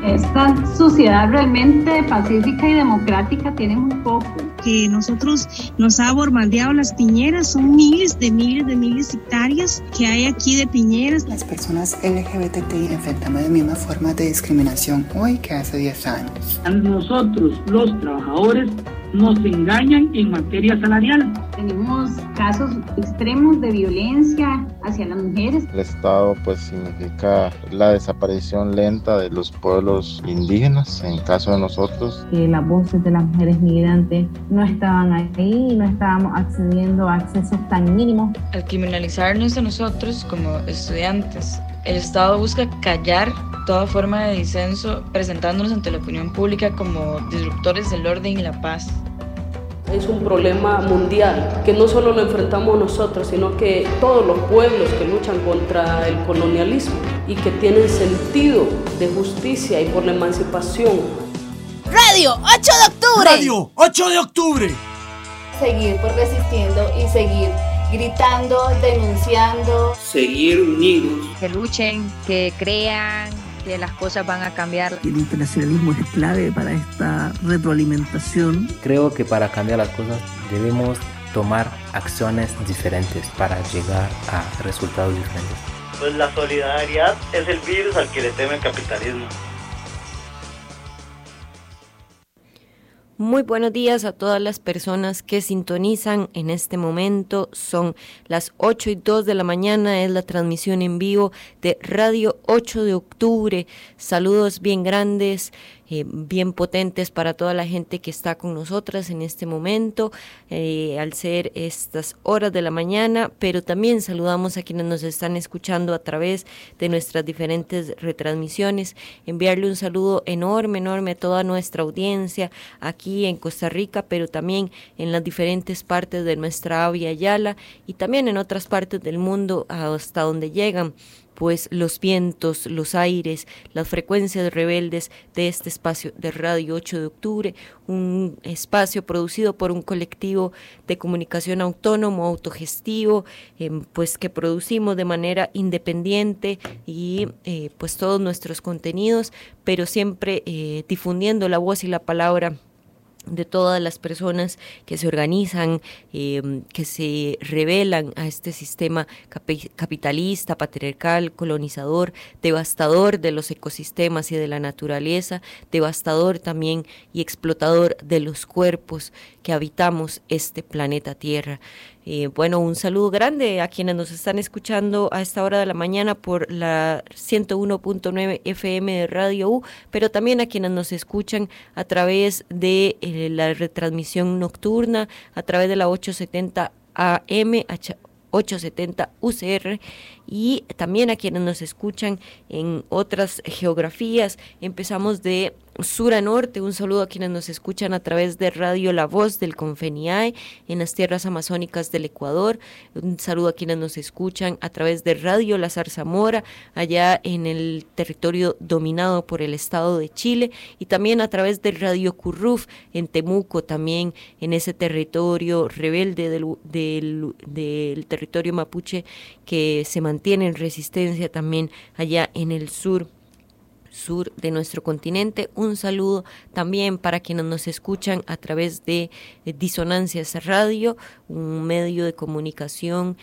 Esta sociedad realmente pacífica y democrática tiene muy poco. Que nosotros nos ha bombardeado las piñeras, son miles de hectáreas que hay aquí de piñeras. Las personas LGBTI enfrentamos las mismas formas de discriminación hoy que hace 10 años. A nosotros, los trabajadores, nos engañan en materia salarial. Tenemos casos extremos de violencia hacia las mujeres. El Estado pues significa la desaparición lenta de los pueblos indígenas, en caso de nosotros. Las voces de las mujeres migrantes no estaban ahí y no estábamos accediendo a accesos tan mínimos. Al criminalizarnos a nosotros como estudiantes, el Estado busca callar toda forma de disenso, presentándonos ante la opinión pública como disruptores del orden y la paz. Es un problema mundial, que no solo lo enfrentamos nosotros, sino que todos los pueblos que luchan contra el colonialismo y que tienen sentido de justicia y por la emancipación. Radio 8 de octubre. Radio 8 de octubre. Seguir resistiendo y seguir gritando, denunciando. Seguir unidos. Que luchen, que crean que las cosas van a cambiar. El internacionalismo es clave para esta retroalimentación. Creo que para cambiar las cosas debemos tomar acciones diferentes para llegar a resultados diferentes. Pues la solidaridad es el virus al que le teme el capitalismo. Muy buenos días a todas las personas que sintonizan en este momento. Son las 8:02 de la mañana, es la transmisión en vivo de Radio 8 de octubre. Saludos bien grandes, bien potentes para toda la gente que está con nosotras en este momento, al ser estas horas de la mañana, pero también saludamos a quienes nos están escuchando a través de nuestras diferentes retransmisiones. Enviarle un saludo enorme a toda nuestra audiencia aquí en Costa Rica, pero también en las diferentes partes de nuestra Avia Yala y también en otras partes del mundo hasta donde llegan pues los vientos, los aires, las frecuencias rebeldes de este espacio de Radio 8 de octubre, un espacio producido por un colectivo de comunicación autónomo, autogestivo, pues que producimos de manera independiente y pues todos nuestros contenidos, pero siempre difundiendo la voz y la palabra de todas las personas que se organizan, que se rebelan a este sistema capitalista, patriarcal, colonizador, devastador de los ecosistemas y de la naturaleza, devastador también y explotador de los cuerpos que habitamos este planeta Tierra. Bueno, un saludo grande a quienes nos están escuchando a esta hora de la mañana por la 101.9 FM de Radio U, pero también a quienes nos escuchan a través de la retransmisión nocturna, a través de la 870 AM, 870 UCR, y también a quienes nos escuchan en otras geografías. Empezamos de sur a norte. Un saludo a quienes nos escuchan a través de Radio La Voz del Confeniae en las tierras amazónicas del Ecuador. Un saludo a quienes nos escuchan a través de Radio La Zarzamora allá en el territorio dominado por el Estado de Chile, y también a través de Radio Curruf en Temuco, también en ese territorio rebelde del territorio mapuche que se mantiene en resistencia también allá en el sur de nuestro continente. Un saludo también para quienes nos escuchan a través de Disonancias Radio, un medio de comunicación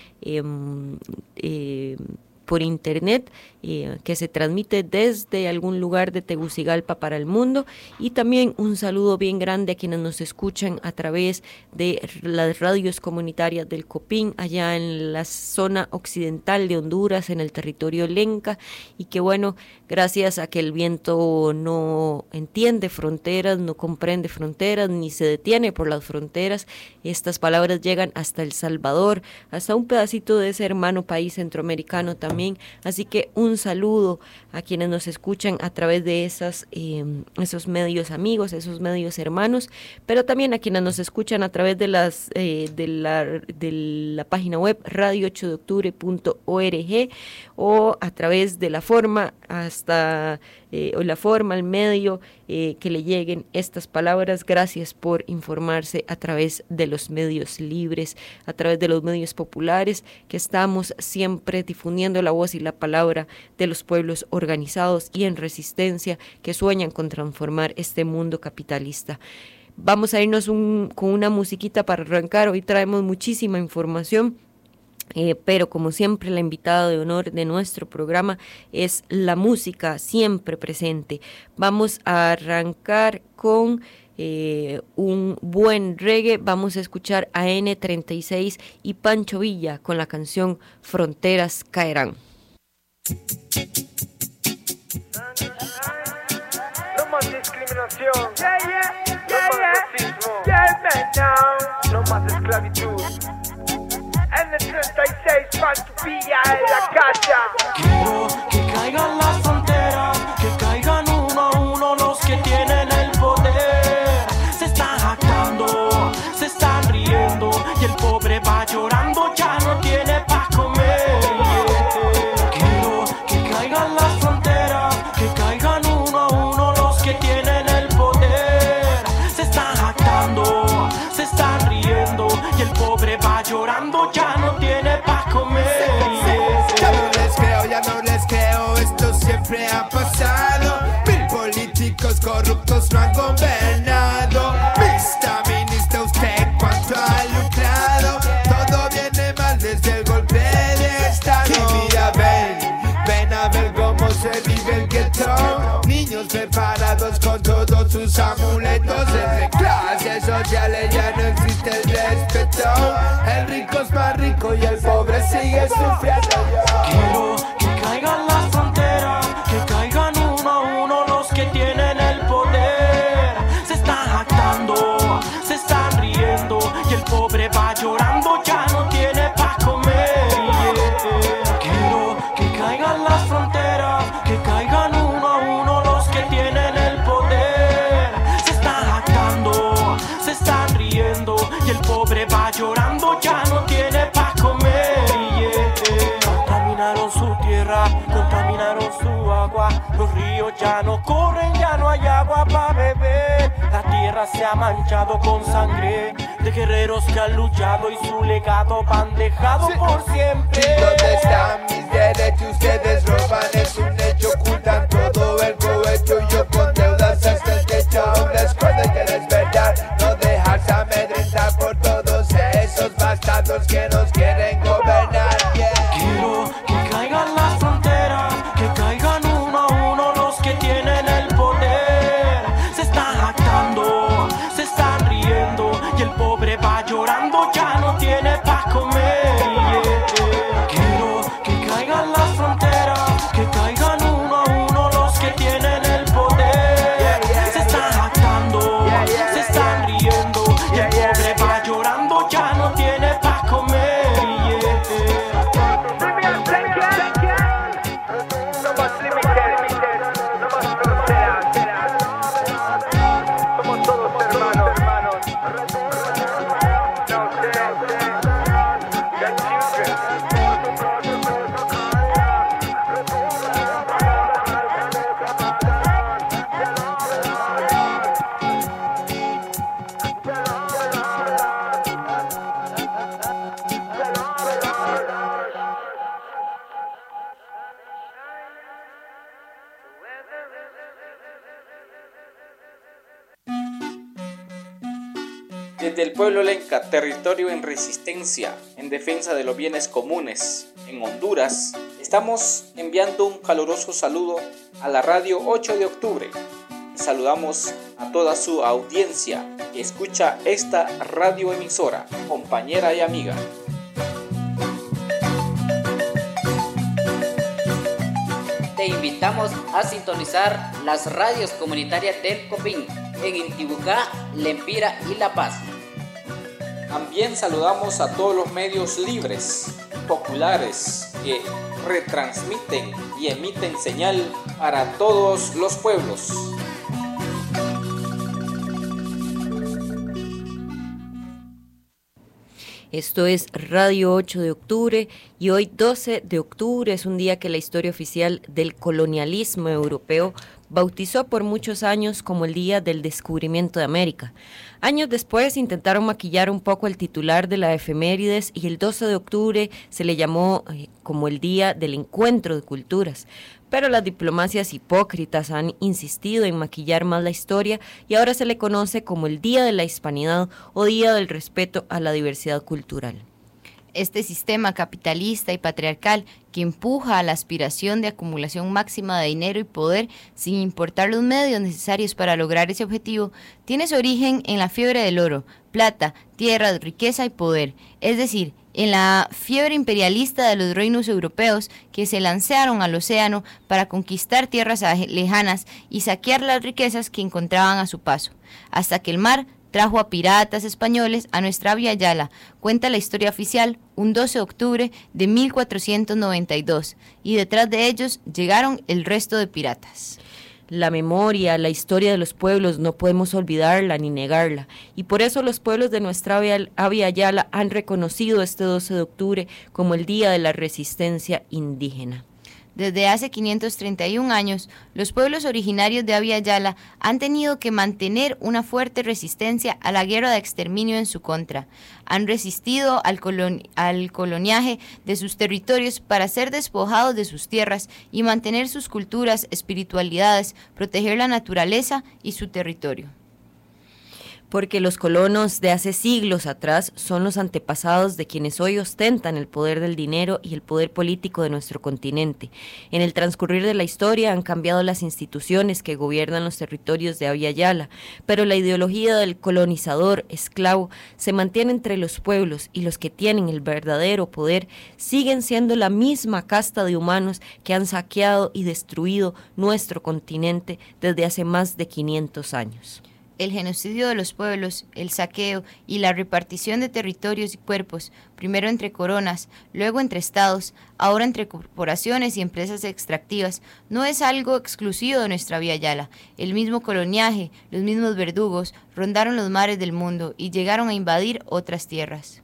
por internet que se transmite desde algún lugar de Tegucigalpa para el mundo, y también un saludo bien grande a quienes nos escuchan a través de las radios comunitarias del Copín allá en la zona occidental de Honduras, en el territorio Lenca, y que bueno, gracias a que el viento no entiende fronteras, no comprende fronteras, ni se detiene por las fronteras, estas palabras llegan hasta El Salvador, hasta un pedacito de ese hermano país centroamericano también. Así que un saludo a quienes nos escuchan a través de esos medios amigos, esos medios hermanos, pero también a quienes nos escuchan a través de la página web radio8deoctubre.org o a través de la forma el medio que le lleguen estas palabras. Gracias por informarse a través de los medios libres, a través de los medios populares, que estamos siempre difundiendo la la voz y la palabra de los pueblos organizados y en resistencia que sueñan con transformar este mundo capitalista. Vamos a irnos con una musiquita para arrancar. Hoy traemos muchísima información. Pero como siempre la invitada de honor de nuestro programa es la música siempre presente. Vamos a arrancar con un buen reggae. Vamos a escuchar a N36 y Pancho Villa con la canción Fronteras Caerán. No más discriminación, no más racismo, no más esclavitud. N36, Pancho Villa en la casa. Quiero que caigan las fronteras, que caigan uno a uno los que tienen el poder. Se están jactando, se están riendo y el pobre va llorando, ya no tiene pa' comer. Quiero que caigan las fronteras, que caigan uno a uno los que tienen el poder. Se están jactando, se están riendo y el pobre va llorando, ya no tiene pa' comer. Ya no les creo, esto siempre ha pasado. Mil políticos corruptos no han gobernado. Mr. Ministro, usted cuánto ha lucrado. Todo viene mal desde el golpe de estado. Y mira, ven a ver cómo se vive el gueto. Niños preparados con todos sus amuletos. Entre clases sociales ya no existe el respeto. El rico es más rico y el pobre sigue sufriendo. Quiero que caigan las fronteras, que caigan uno a uno los que tienen el poder. Se están jactando, se están riendo y el pobre va llorando, ya no tiene pa' comer. Quiero que caigan las fronteras, que caigan uno a uno los que tienen el poder. Se están jactando, se están riendo y el pobre va llorando, ya no tiene pa' comer. Contaminaron su tierra, contaminaron su agua. Los ríos ya no corren, ya no hay agua para beber. La tierra se ha manchado con sangre de guerreros que han luchado y su legado van dejado por siempre. ¿Dónde están mis derechos? Ustedes roban, es un hecho. Ocultan todo el provecho. Yo con deudas hasta el techo. Aún les recuerdo que es verdad. No dejarse amedrentar por todos esos bastardos que nos quieren gobernar. Quiero que caigan las fronteras, que caigan uno a uno los que tienen el poder. Se están jactando, se están riendo y el pobre va llorando, ya no tiene pa' comer. Quiero que caigan las fronteras, que caigan uno a uno los que tienen el poder. Se están jactando, se están riendo y el pobre va llorando, ya no tiene pa' comer. Desde el pueblo Lenca, territorio en resistencia, en defensa de los bienes comunes, en Honduras, estamos enviando un caluroso saludo a la radio 8 de octubre. Saludamos a toda su audiencia que escucha esta radioemisora, compañera y amiga. Te invitamos a sintonizar las radios comunitarias del Copín en Intibucá, Lempira y La Paz. También saludamos a todos los medios libres, populares, que retransmiten y emiten señal para todos los pueblos. Esto es Radio 8 de octubre y hoy 12 de octubre es un día que la historia oficial del colonialismo europeo bautizó por muchos años como el Día del Descubrimiento de América. Años después intentaron maquillar un poco el titular de la efemérides y el 12 de octubre se le llamó como el Día del Encuentro de Culturas. Pero las diplomacias hipócritas han insistido en maquillar más la historia y ahora se le conoce como el Día de la Hispanidad o Día del Respeto a la Diversidad Cultural. Este sistema capitalista y patriarcal que empuja a la aspiración de acumulación máxima de dinero y poder sin importar los medios necesarios para lograr ese objetivo, tiene su origen en la fiebre del oro, plata, tierra, riqueza y poder, es decir, en la fiebre imperialista de los reinos europeos que se lanzaron al océano para conquistar tierras lejanas y saquear las riquezas que encontraban a su paso, hasta que el mar trajo a piratas españoles a nuestra Abya Yala, cuenta la historia oficial, un 12 de octubre de 1492, y detrás de ellos llegaron el resto de piratas. La memoria, la historia de los pueblos, no podemos olvidarla ni negarla, y por eso los pueblos de nuestra Abya Yala han reconocido este 12 de octubre como el Día de la Resistencia Indígena. Desde hace 531 años, los pueblos originarios de Abya Yala han tenido que mantener una fuerte resistencia a la guerra de exterminio en su contra. Han resistido al coloniaje de sus territorios para ser despojados de sus tierras y mantener sus culturas, espiritualidades, proteger la naturaleza y su territorio. Porque los colonos de hace siglos atrás son los antepasados de quienes hoy ostentan el poder del dinero y el poder político de nuestro continente. En el transcurrir de la historia han cambiado las instituciones que gobiernan los territorios de Abya Yala, pero la ideología del colonizador esclavo se mantiene entre los pueblos y los que tienen el verdadero poder siguen siendo la misma casta de humanos que han saqueado y destruido nuestro continente desde hace más de 500 años. El genocidio de los pueblos, el saqueo y la repartición de territorios y cuerpos, primero entre coronas, luego entre estados, ahora entre corporaciones y empresas extractivas, no es algo exclusivo de nuestra Abya Yala. El mismo coloniaje, los mismos verdugos, rondaron los mares del mundo y llegaron a invadir otras tierras.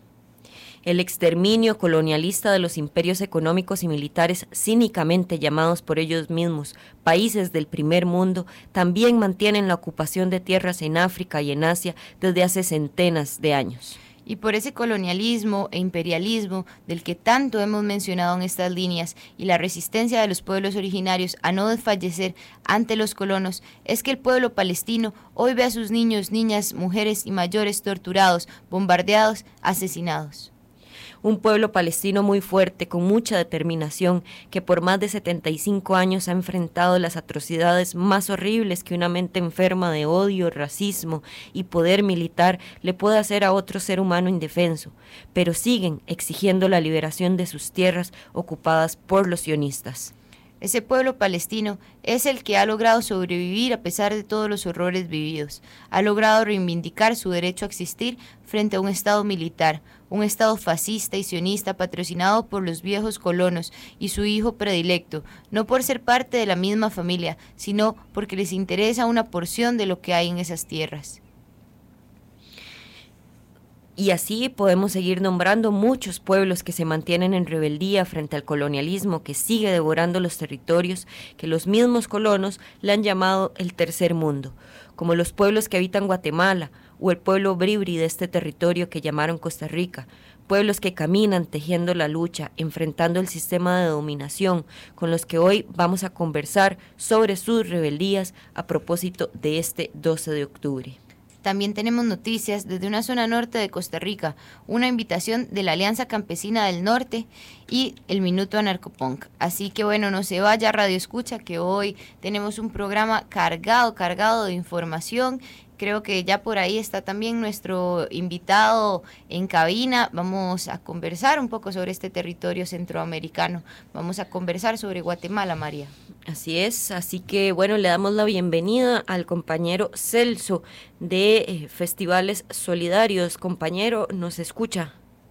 El exterminio colonialista de los imperios económicos y militares, cínicamente llamados por ellos mismos países del primer mundo, también mantienen la ocupación de tierras en África y en Asia desde hace centenas de años. Y por ese colonialismo e imperialismo del que tanto hemos mencionado en estas líneas y la resistencia de los pueblos originarios a no desfallecer ante los colonos, es que el pueblo palestino hoy ve a sus niños, niñas, mujeres y mayores torturados, bombardeados, asesinados. Un pueblo palestino muy fuerte, con mucha determinación, que por más de 75 años ha enfrentado las atrocidades más horribles que una mente enferma de odio, racismo y poder militar le puede hacer a otro ser humano indefenso, pero siguen exigiendo la liberación de sus tierras ocupadas por los sionistas. Ese pueblo palestino es el que ha logrado sobrevivir a pesar de todos los horrores vividos. Ha logrado reivindicar su derecho a existir frente a un Estado militar, un Estado fascista y sionista patrocinado por los viejos colonos y su hijo predilecto, no por ser parte de la misma familia, sino porque les interesa una porción de lo que hay en esas tierras. Y así podemos seguir nombrando muchos pueblos que se mantienen en rebeldía frente al colonialismo que sigue devorando los territorios que los mismos colonos le han llamado el tercer mundo, como los pueblos que habitan Guatemala o el pueblo bribri de este territorio que llamaron Costa Rica, pueblos que caminan tejiendo la lucha, enfrentando el sistema de dominación, con los que hoy vamos a conversar sobre sus rebeldías a propósito de este 12 de octubre. También tenemos noticias desde una zona norte de Costa Rica, una invitación de la Alianza Campesina del Norte y el Minuto Anarcopunk. Así que bueno, no se vaya Radio Escucha, que hoy tenemos un programa cargado de información. Creo que ya por ahí está también nuestro invitado en cabina. Vamos a conversar un poco sobre este territorio centroamericano. Vamos a conversar sobre Guatemala, María. Así es, así que bueno, le damos la bienvenida al compañero Celso de Festivales Solidarios. Compañero, ¿nos escucha?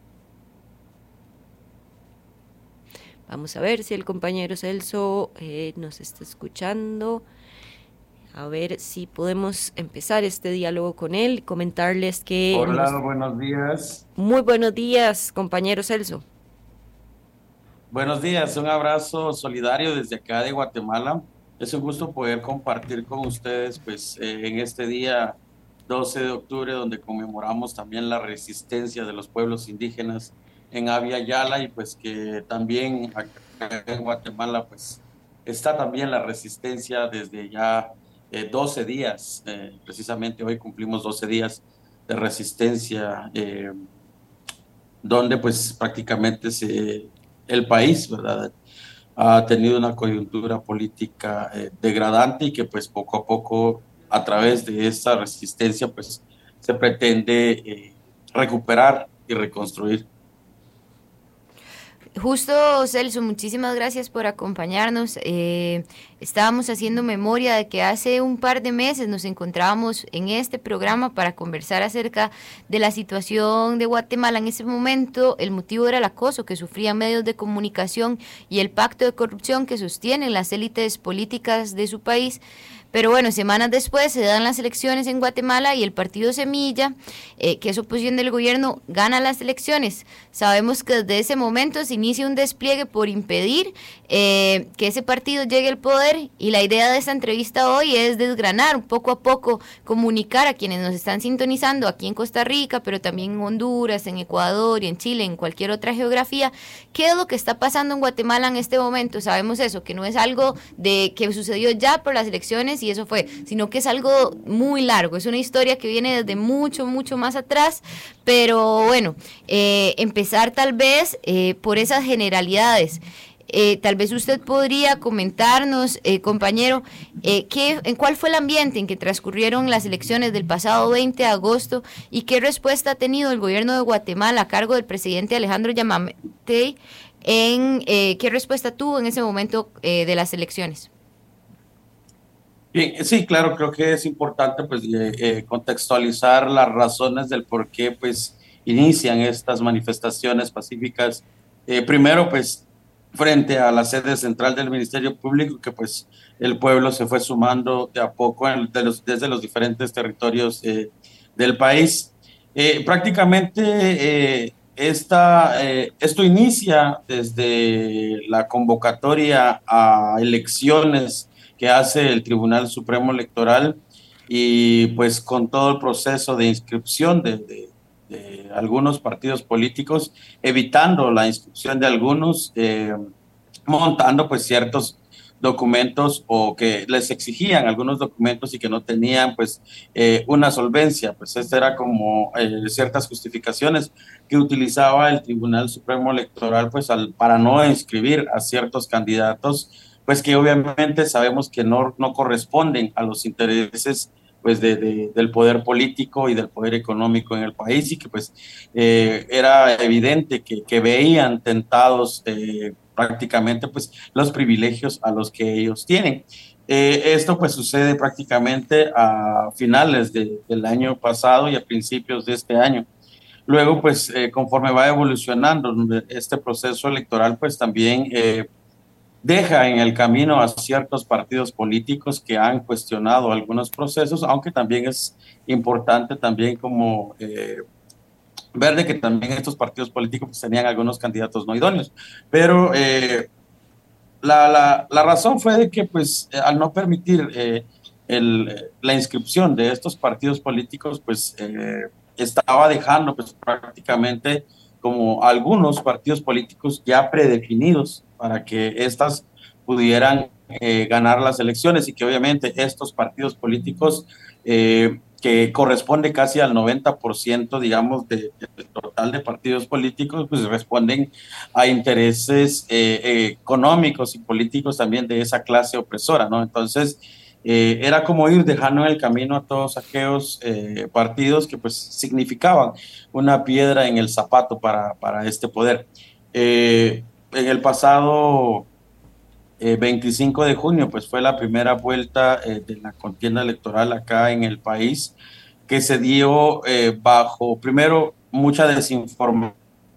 Vamos a ver si el compañero Celso nos está escuchando. A ver si podemos empezar este diálogo con él, comentarles que... Hola, buenos días. Muy buenos días, compañero Celso. Buenos días, un abrazo solidario desde acá de Guatemala. Es un gusto poder compartir con ustedes pues en este día 12 de octubre, donde conmemoramos también la resistencia de los pueblos indígenas en Abya Yala, y pues que también acá en Guatemala pues está también la resistencia desde ya 12 días, precisamente hoy cumplimos 12 días de resistencia, donde pues prácticamente el país, ¿verdad?, ha tenido una coyuntura política degradante, y que pues poco a poco, a través de esta resistencia, pues se pretende recuperar y reconstruir. Justo, Celso, muchísimas gracias por acompañarnos. Estábamos haciendo memoria de que hace un par de meses nos encontrábamos en este programa para conversar acerca de la situación de Guatemala. En ese momento el motivo era el acoso que sufrían medios de comunicación y el pacto de corrupción que sostienen las élites políticas de su país. Pero bueno, semanas después se dan las elecciones en Guatemala y el partido Semilla, que es oposición del gobierno, gana las elecciones. Sabemos que desde ese momento se inicia un despliegue por impedir que ese partido llegue al poder, y la idea de esta entrevista hoy es desgranar poco a poco, comunicar a quienes nos están sintonizando aquí en Costa Rica, pero también en Honduras, en Ecuador y en Chile, en cualquier otra geografía, qué es lo que está pasando en Guatemala en este momento. Sabemos eso, que no es algo de que sucedió ya por las elecciones y eso fue, sino que es algo muy largo, es una historia que viene desde mucho, mucho más atrás, pero bueno, empezar tal vez por esas generalidades. Tal vez usted podría comentarnos, compañero, cuál fue el ambiente en que transcurrieron las elecciones del pasado 20 de agosto y qué respuesta ha tenido el gobierno de Guatemala a cargo del presidente Alejandro Yamatei, qué respuesta tuvo en ese momento de las elecciones. Bien, sí, claro, creo que es importante pues contextualizar las razones del por qué pues inician estas manifestaciones pacíficas. Primero, pues frente a la sede central del Ministerio Público, que pues el pueblo se fue sumando de a poco desde los diferentes territorios del país. Prácticamente esto inicia desde la convocatoria a elecciones que hace el Tribunal Supremo Electoral, y pues con todo el proceso de inscripción de algunos partidos políticos, evitando la inscripción de algunos, montando pues ciertos documentos, o que les exigían algunos documentos y que no tenían pues una solvencia. Pues esta era como ciertas justificaciones que utilizaba el Tribunal Supremo Electoral pues para no inscribir a ciertos candidatos, pues que obviamente sabemos que no corresponden a los intereses pues del poder político y del poder económico en el país, y que pues era evidente que veían tentados prácticamente pues los privilegios a los que ellos tienen. Esto pues sucede prácticamente a finales del año pasado y a principios de este año. Luego pues conforme va evolucionando este proceso electoral, pues también deja en el camino a ciertos partidos políticos que han cuestionado algunos procesos, aunque también es importante también como ver de que también estos partidos políticos pues tenían algunos candidatos no idóneos. Pero la razón fue de que pues al no permitir la inscripción de estos partidos políticos, pues estaba dejando pues prácticamente como algunos partidos políticos ya predefinidos para que éstas pudieran ganar las elecciones, y que obviamente estos partidos políticos que corresponde casi al 90%, digamos, del total de partidos políticos, pues responden a intereses económicos y políticos también de esa clase opresora, ¿no? Entonces, era como ir dejando en el camino a todos aquellos partidos que pues significaban una piedra en el zapato para este poder. En el pasado 25 de junio pues fue la primera vuelta de la contienda electoral acá en el país, que se dio bajo, primero, mucha desinformación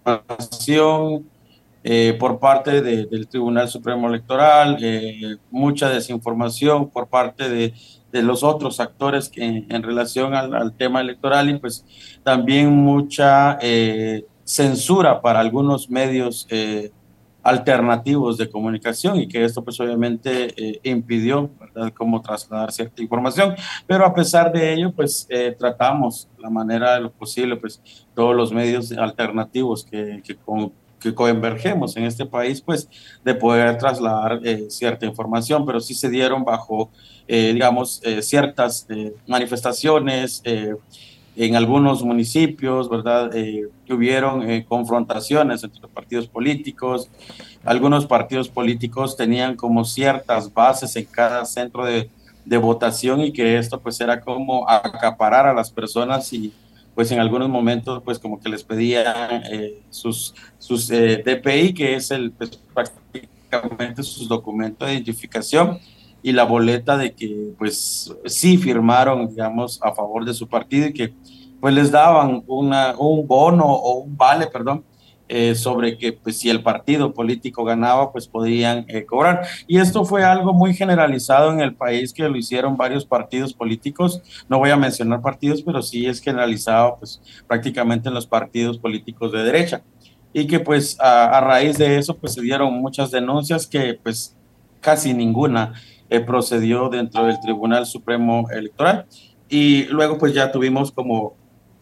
por parte del Tribunal Supremo Electoral, mucha desinformación por parte de los otros actores en relación al tema electoral, y pues también mucha censura para algunos medios alternativos de comunicación y que esto pues obviamente impidió, ¿verdad?, cómo trasladar cierta información, pero a pesar de ello pues tratamos la manera de lo posible, pues todos los medios alternativos que convergemos en este país, pues de poder trasladar cierta información, pero sí se dieron bajo, digamos, ciertas manifestaciones en algunos municipios, ¿verdad? Hubieron confrontaciones entre los partidos políticos, algunos partidos políticos tenían como ciertas bases en cada centro de votación y que esto pues era como acaparar a las personas y pues en algunos momentos pues como que les pedían sus DPI, que es pues, prácticamente sus documentos de identificación y la boleta de que pues sí firmaron, digamos, a favor de su partido y que pues les daban un bono o un vale, perdón, sobre que pues si el partido político ganaba pues podían cobrar. Y esto fue algo muy generalizado en el país, que lo hicieron varios partidos políticos, no voy a mencionar partidos, pero sí es generalizado pues prácticamente en los partidos políticos de derecha. Y que pues a raíz de eso pues se dieron muchas denuncias que pues casi ninguna procedió dentro del Tribunal Supremo Electoral. Y luego pues ya tuvimos como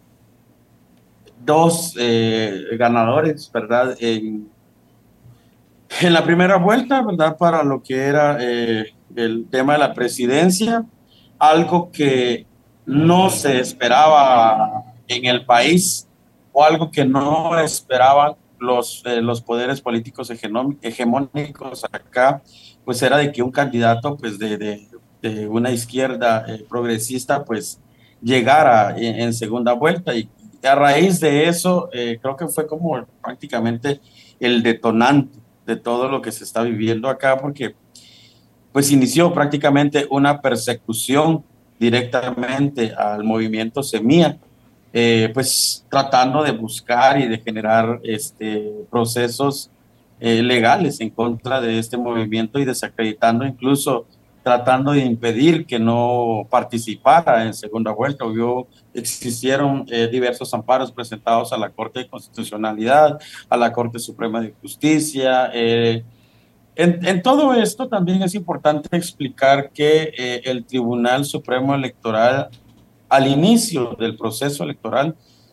dos ganadores, ¿verdad? En la primera vuelta, ¿verdad? Para lo que era el tema de la presidencia, algo que no se esperaba en el país o algo que no esperaban los poderes políticos hegemónicos acá, pues era de que un candidato pues de una izquierda progresista pues llegara en segunda vuelta, y a raíz de eso creo que fue como prácticamente el detonante de todo lo que se está viviendo acá, porque pues inició prácticamente una persecución directamente al movimiento Semilla, pues tratando de buscar y de generar procesos legales en contra de este movimiento y desacreditando, incluso tratando de impedir que no participara en segunda vuelta. Existieron diversos amparos presentados a la Corte de Constitucionalidad, a la Corte Suprema de Justicia. En todo esto también es importante explicar que el Tribunal Supremo Electoral, al inicio del proceso electoral,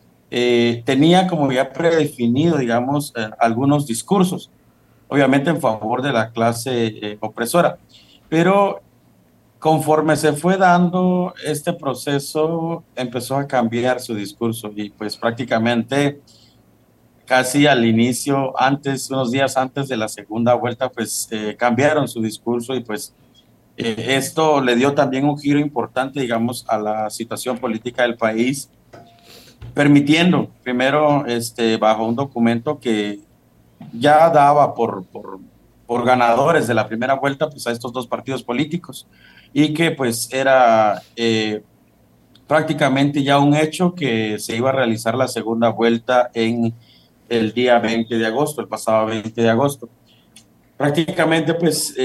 tenía como ya predefinido, digamos, algunos discursos, obviamente en favor de la clase opresora, pero conforme se fue dando este proceso, empezó a cambiar su discurso y pues prácticamente casi al inicio, unos días antes de la segunda vuelta, pues cambiaron su discurso y pues esto le dio también un giro importante, digamos, a la situación política del país, permitiendo primero bajo un documento que ya daba por ganadores de la primera vuelta pues a estos dos partidos políticos, y que pues era prácticamente ya un hecho que se iba a realizar la segunda vuelta en el día 20 de agosto, el pasado 20 de agosto. Prácticamente pues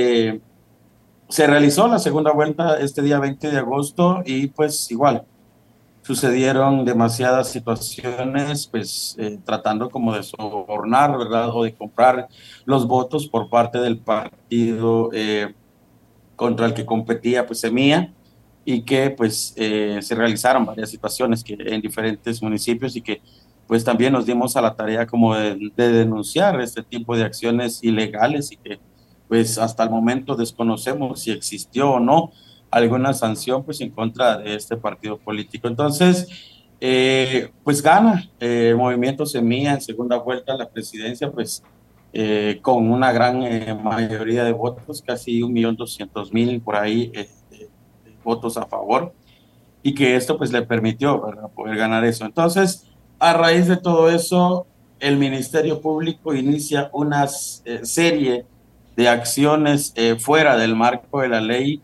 se realizó la segunda vuelta este día 20 de agosto y pues igual sucedieron demasiadas situaciones, pues tratando como de sobornar, ¿verdad? O de comprar los votos por parte del partido contra el que competía pues Semilla, y que pues se realizaron varias situaciones que en diferentes municipios, y que pues también nos dimos a la tarea como de denunciar este tipo de acciones ilegales, y que pues hasta el momento desconocemos si existió o no alguna sanción pues en contra de este partido político. Entonces pues gana el movimiento Semilla en segunda vuelta a la presidencia, pues con una gran mayoría de votos, casi 1.200.000 por ahí votos a favor, y que esto pues le permitió, ¿verdad?, poder ganar eso. Entonces, a raíz de todo eso, el Ministerio Público inicia una serie de acciones fuera del marco de la ley,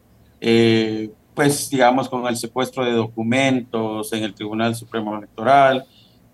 pues digamos con el secuestro de documentos en el Tribunal Supremo Electoral,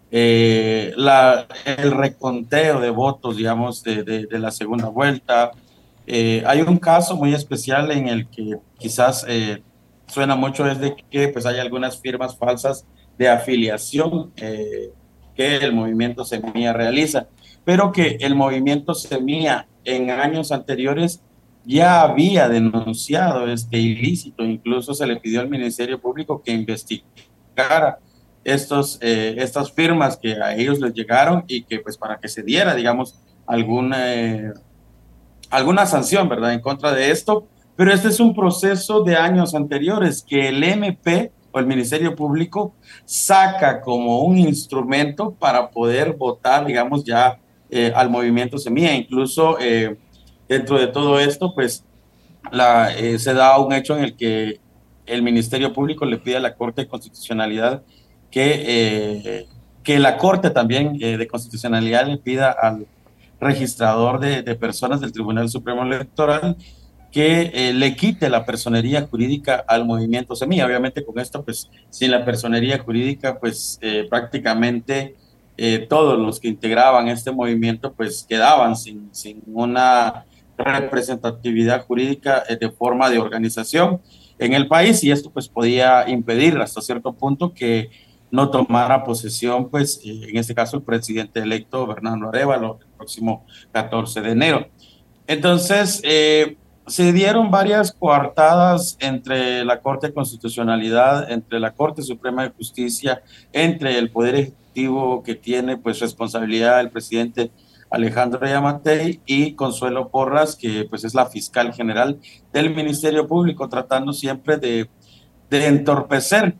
el reconteo de votos, digamos, de la segunda vuelta. Hay un caso muy especial en el que quizás suena mucho, es de que pues hay algunas firmas falsas de afiliación que el movimiento Semilla realiza, pero que el movimiento Semilla en años anteriores ya había denunciado este ilícito, incluso se le pidió al Ministerio Público que investigara estas firmas que a ellos les llegaron y que pues para que se diera, digamos, alguna sanción, ¿verdad?, en contra de esto, pero este es un proceso de años anteriores que el MP o el Ministerio Público saca como un instrumento para poder votar, digamos, ya al movimiento Semilla. Incluso dentro de todo esto, pues se da un hecho en el que el Ministerio Público le pide a la Corte de Constitucionalidad que la Corte también de Constitucionalidad le pida al registrador de personas del Tribunal Supremo Electoral que le quite la personería jurídica al movimiento Semilla. Obviamente con esto, pues sin la personería jurídica, pues prácticamente todos los que integraban este movimiento pues quedaban sin una representatividad jurídica de forma de organización en el país, y esto pues podía impedir hasta cierto punto que no tomara posesión, pues en este caso el presidente electo Bernardo Arévalo el próximo 14 de enero. Entonces, se dieron varias coartadas entre la Corte de Constitucionalidad, entre la Corte Suprema de Justicia, entre el Poder Ejecutivo que tiene pues responsabilidad el presidente Alejandro Yamatei y Consuelo Porras, que pues es la fiscal general del Ministerio Público, tratando siempre de entorpecer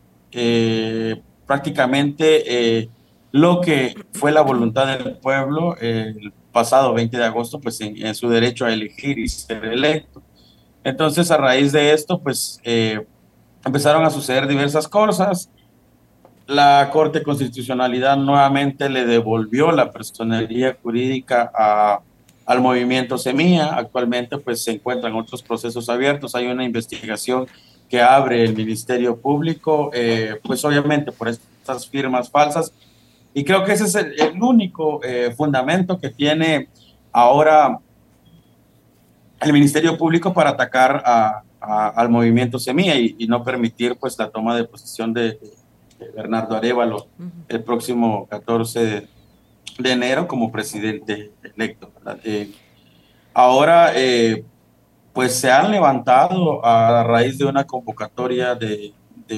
prácticamente lo que fue la voluntad del pueblo el pasado 20 de agosto, pues en su derecho a elegir y ser electo. Entonces, a raíz de esto, pues empezaron a suceder diversas cosas. La Corte de Constitucionalidad nuevamente le devolvió la personería jurídica al movimiento Semilla. Actualmente, pues se encuentran otros procesos abiertos. Hay una investigación que abre el Ministerio Público, pues obviamente por estas firmas falsas. Y creo que ese es el único fundamento que tiene ahora el Ministerio Público para atacar al movimiento Semilla y no permitir pues la toma de posesión de Bernardo Arévalo el próximo 14 de enero como presidente electo, ¿verdad? Ahora pues se han levantado a raíz de una convocatoria de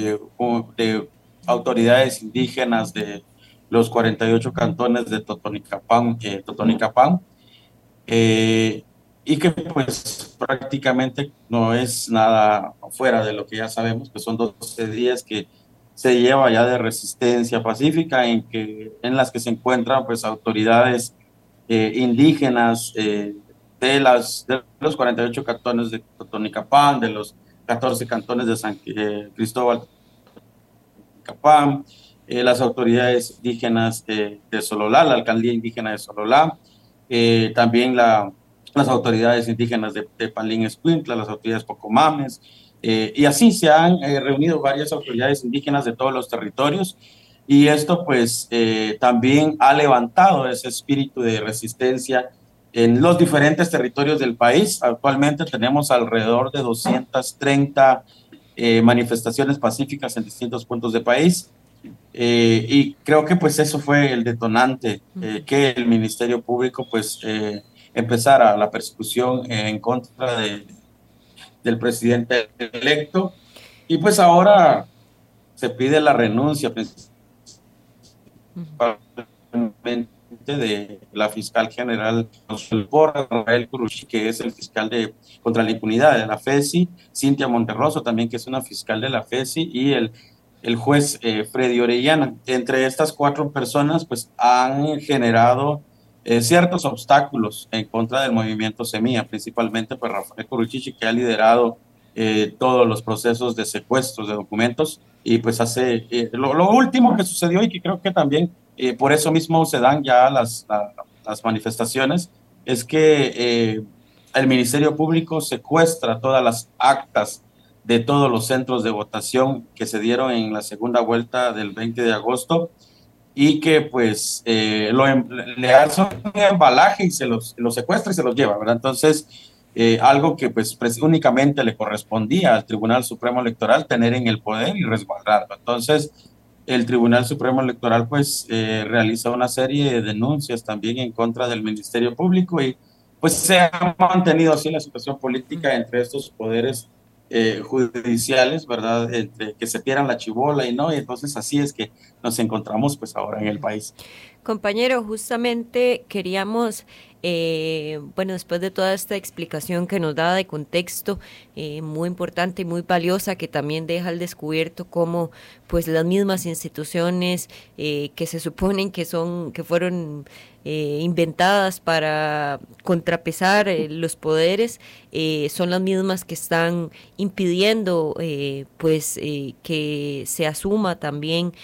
autoridades indígenas de los 48 cantones de Totonicapán, y que pues prácticamente no es nada fuera de lo que ya sabemos, que son 12 días que se lleva ya de resistencia pacífica en las que se encuentran pues autoridades indígenas de los 48 cantones de Totonicapán, de los 14 cantones de San Cristóbal Capán, las autoridades indígenas de Sololá, la alcaldía indígena de Sololá, también las autoridades indígenas de Palín Escuintla, las autoridades Pocomames, y así se han reunido varias autoridades indígenas de todos los territorios, y esto pues también ha levantado ese espíritu de resistencia en los diferentes territorios del país. Actualmente tenemos alrededor de 230 manifestaciones pacíficas en distintos puntos del país, y creo que pues eso fue el detonante que el Ministerio Público pues empezara la persecución en contra del presidente electo, y pues ahora se pide la renuncia principalmente de la fiscal general Rafael Kurushi, que es el fiscal contra la impunidad de la FESI, Cintia Monterroso también, que es una fiscal de la FESI, y el juez Freddy Orellana. Entre estas 4 personas pues han generado ciertos obstáculos en contra del movimiento Semilla, principalmente pues Rafael Kuruchichi, que ha liderado todos los procesos de secuestros de documentos, y pues hace lo último que sucedió, y que creo que también por eso mismo se dan ya las manifestaciones, es que el Ministerio Público secuestra todas las actas de todos los centros de votación que se dieron en la segunda vuelta del 20 de agosto, y que pues le hace un embalaje y se los secuestra y se los lleva, ¿verdad? Entonces, algo que pues únicamente le correspondía al Tribunal Supremo Electoral tener en el poder y resguardarlo. Entonces, el Tribunal Supremo Electoral pues realiza una serie de denuncias también en contra del Ministerio Público, y pues se ha mantenido así la situación política entre estos poderes judiciales, ¿verdad? Entre que se tiran la chibola y no, y entonces así es que nos encontramos pues ahora en el país. Compañero, justamente queríamos, bueno, después de toda esta explicación que nos da de contexto, muy importante y muy valiosa, que también deja al descubierto cómo pues las mismas instituciones que se suponen que fueron inventadas para contrapesar los poderes, son las mismas que están impidiendo pues que se asuma también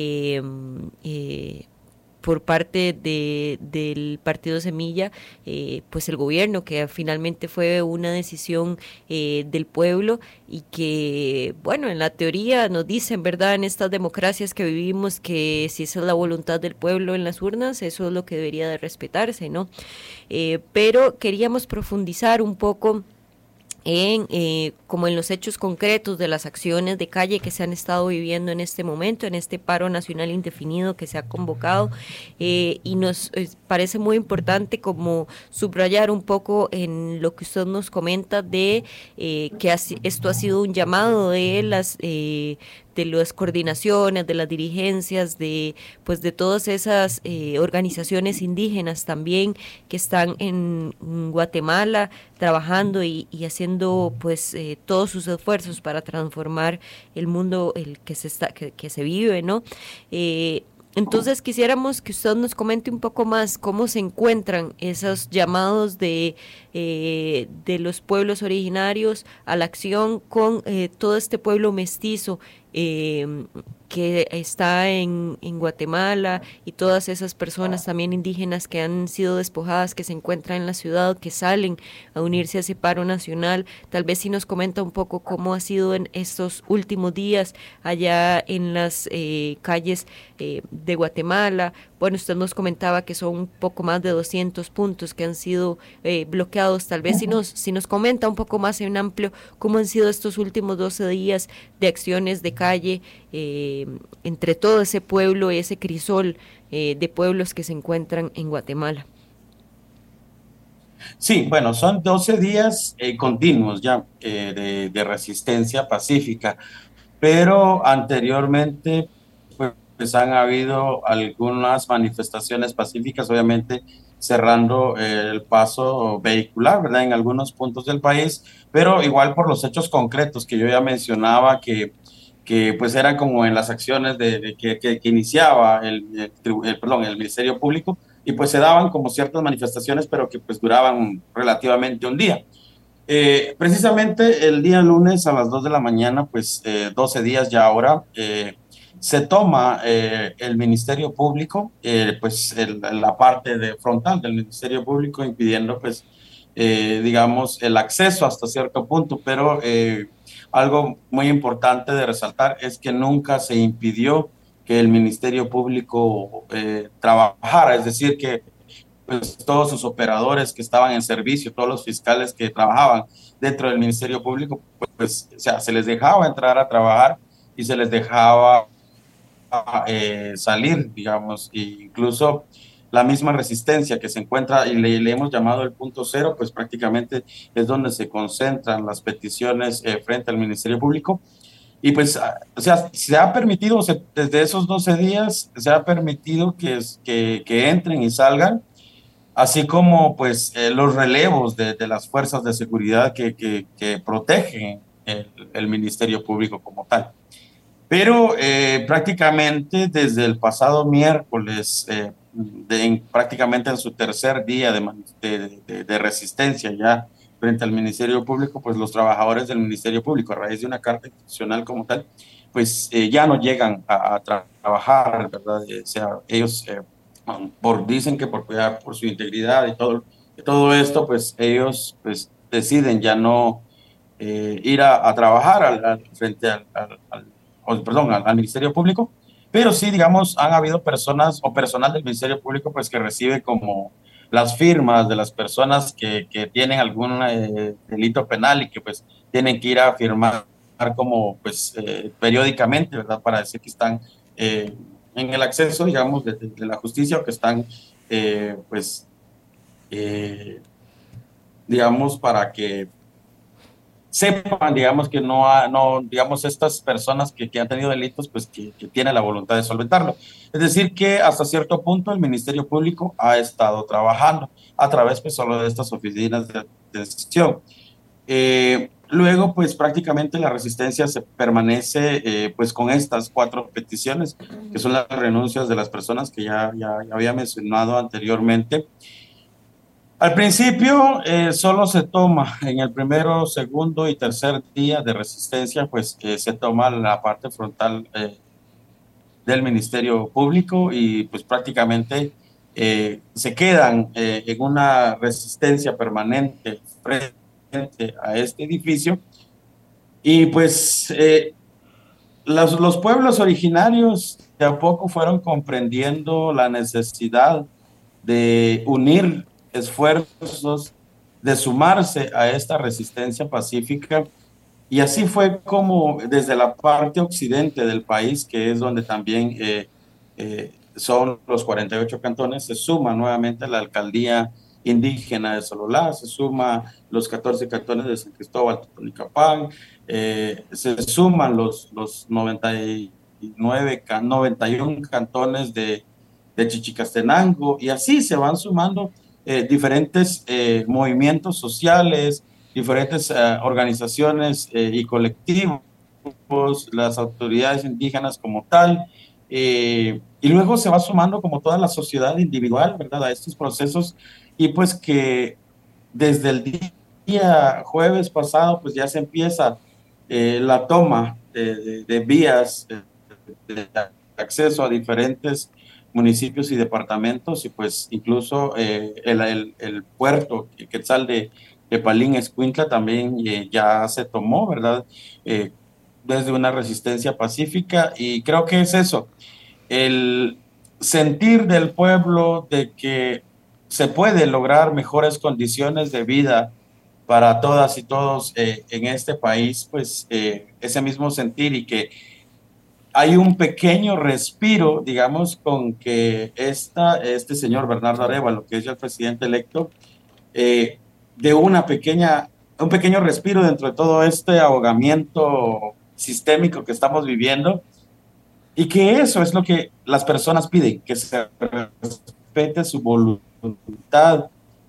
por parte del Partido Semilla, pues el gobierno, que finalmente fue una decisión del pueblo y que, bueno, en la teoría nos dicen, ¿verdad?, en estas democracias que vivimos, que si esa es la voluntad del pueblo en las urnas, eso es lo que debería de respetarse, ¿no? Pero queríamos profundizar un poco como en los hechos concretos de las acciones de calle que se han estado viviendo en este momento, en este paro nacional indefinido que se ha convocado, y nos parece muy importante como subrayar un poco en lo que usted nos comenta de que esto ha sido un llamado de las coordinaciones, de las dirigencias, de todas esas organizaciones indígenas también que están en Guatemala trabajando y haciendo pues todos sus esfuerzos para transformar el mundo que se vive, ¿no? Entonces quisiéramos que usted nos comente un poco más cómo se encuentran esos llamados de los pueblos originarios a la acción con todo este pueblo mestizo que está en Guatemala, y todas esas personas también indígenas que han sido despojadas, que se encuentran en la ciudad, que salen a unirse a ese paro nacional. Tal vez si nos comenta un poco cómo ha sido en estos últimos días allá en las calles de Guatemala. Bueno, usted nos comentaba que son un poco más de 200 puntos que han sido bloqueados. Tal vez si nos comenta un poco más en amplio cómo han sido estos últimos 12 días de acciones de calle entre todo ese pueblo, ese crisol de pueblos que se encuentran en Guatemala. Sí, bueno, son 12 días continuos ya de resistencia pacífica, pero anteriormente pues han habido algunas manifestaciones pacíficas, obviamente cerrando el paso vehicular, ¿verdad?, en algunos puntos del país, pero igual por los hechos concretos que yo ya mencionaba, que pues eran como en las acciones que iniciaba el Ministerio Público, y pues se daban como ciertas manifestaciones, pero que pues duraban relativamente un día. Precisamente el día lunes a las 2 de la mañana, pues 12 días ya ahora, se toma el Ministerio Público, pues la parte frontal del Ministerio Público, impidiendo pues digamos el acceso hasta cierto punto, pero algo muy importante de resaltar es que nunca se impidió que el Ministerio Público trabajara, es decir, que pues, todos sus operadores que estaban en servicio, todos los fiscales que trabajaban dentro del Ministerio Público, pues o sea, se les dejaba entrar a trabajar y se les dejaba salir, digamos, e incluso la misma resistencia que se encuentra, y le hemos llamado el punto cero, pues prácticamente es donde se concentran las peticiones frente al Ministerio Público. Y pues, o sea, se ha permitido, desde esos 12 días, se ha permitido que entren y salgan, así como pues los relevos de las fuerzas de seguridad que protegen el Ministerio Público como tal. Pero prácticamente desde el pasado miércoles, prácticamente en su tercer día de resistencia ya frente al Ministerio Público, pues los trabajadores del Ministerio Público, a raíz de una carta institucional como tal, pues ya no llegan a trabajar, ¿verdad? O sea, ellos dicen que por cuidar por su integridad y todo esto, pues ellos pues deciden ya no ir a trabajar frente al Ministerio Público, pero sí, digamos, han habido personas o personal del Ministerio Público pues que recibe como las firmas de las personas que tienen algún delito penal y que pues tienen que ir a firmar como pues periódicamente, ¿verdad?, para decir que están en el acceso, digamos, de la justicia, o que están digamos, para que sepan, digamos, que digamos, estas personas que han tenido delitos, pues que tienen la voluntad de solventarlo. Es decir, que hasta cierto punto el Ministerio Público ha estado trabajando a través, pues, solo de estas oficinas de atención. Luego, pues, prácticamente la resistencia se permanece, pues, con estas 4 peticiones, que son las renuncias de las personas que ya había mencionado anteriormente. Al principio solo se toma en el primero, segundo y tercer día de resistencia, pues se toma la parte frontal del Ministerio Público y pues prácticamente se quedan en una resistencia permanente frente a este edificio. Y pues los pueblos originarios de a poco fueron comprendiendo la necesidad de unir esfuerzos, de sumarse a esta resistencia pacífica, y así fue como desde la parte occidente del país, que es donde también son los 48 cantones, se suma nuevamente la alcaldía indígena de Sololá, se suma los 14 cantones de San Cristóbal, Totonicapán, se suman los 91 cantones de Chichicastenango, y así se van sumando diferentes movimientos sociales, diferentes organizaciones y colectivos, las autoridades indígenas como tal, y luego se va sumando como toda la sociedad individual, ¿verdad?, a estos procesos, y pues que desde el día jueves pasado pues ya se empieza la toma de vías de acceso a diferentes municipios y departamentos, y pues incluso el puerto Quetzal de Palín Escuintla también ya se tomó, ¿verdad?, desde una resistencia pacífica. Y creo que es eso, el sentir del pueblo de que se puede lograr mejores condiciones de vida para todas y todos en este país, pues ese mismo sentir, y que hay un pequeño respiro, digamos, con que este señor Bernardo Arévalo, que es ya el presidente electo, de un pequeño respiro dentro de todo este ahogamiento sistémico que estamos viviendo, y que eso es lo que las personas piden, que se respete su voluntad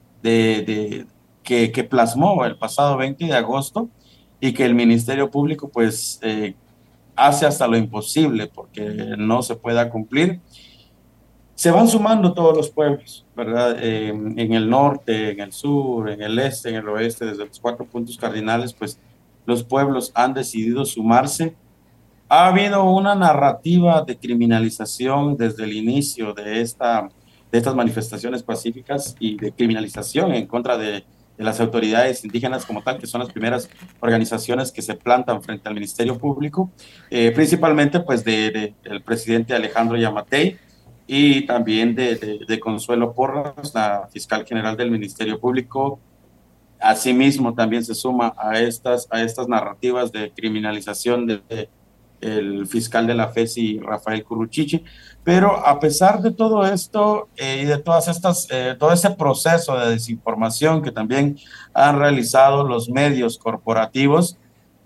que plasmó el pasado 20 de agosto, y que el Ministerio Público pues hace hasta lo imposible porque no se pueda cumplir. Se van sumando todos los pueblos, ¿verdad? En el norte, en el sur, en el este, en el oeste, desde los 4 puntos cardinales, pues los pueblos han decidido sumarse. Ha habido una narrativa de criminalización desde el inicio de estas manifestaciones pacíficas, y de criminalización en contra de las autoridades indígenas como tal, que son las primeras organizaciones que se plantan frente al Ministerio Público, principalmente pues del presidente Alejandro Yamatei, y también de Consuelo Porras, la fiscal general del Ministerio Público. Asimismo también se suma a estas narrativas de criminalización el fiscal de la FESI, Rafael Curruchiche. Pero a pesar de todo esto y de todas estas, todo ese proceso de desinformación que también han realizado los medios corporativos,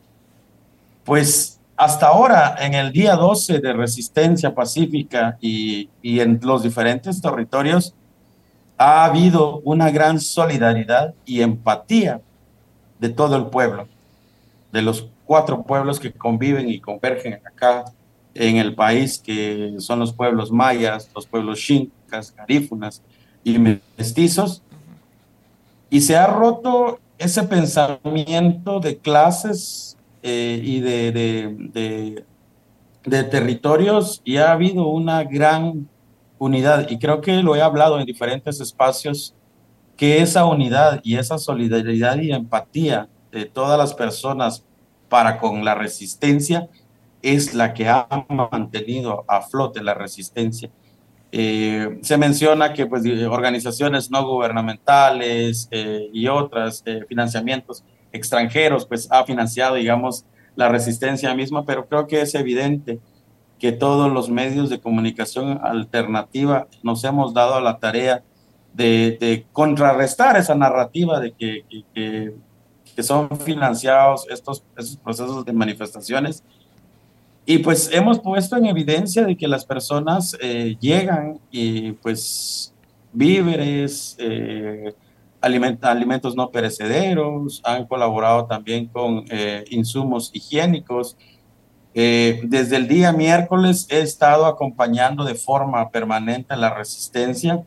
pues hasta ahora, en el día 12 de resistencia pacífica y en los diferentes territorios, ha habido una gran solidaridad y empatía de todo el pueblo, de los 4 pueblos que conviven y convergen acá en el país, que son los pueblos mayas, los pueblos xincas, garífunas y mestizos, y se ha roto ese pensamiento de clases y de territorios, y ha habido una gran unidad, y creo que lo he hablado en diferentes espacios, que esa unidad y esa solidaridad y empatía de todas las personas para con la resistencia es la que ha mantenido a flote la resistencia. Se menciona que pues, organizaciones no gubernamentales y otras financiamientos extranjeros pues ha financiado, digamos, la resistencia misma, pero creo que es evidente que todos los medios de comunicación alternativa nos hemos dado a la tarea de contrarrestar esa narrativa de que son financiados estos procesos de manifestaciones. Y pues hemos puesto en evidencia de que las personas llegan y pues víveres, alimentos no perecederos, han colaborado también con insumos higiénicos. Desde el día miércoles he estado acompañando de forma permanente a la resistencia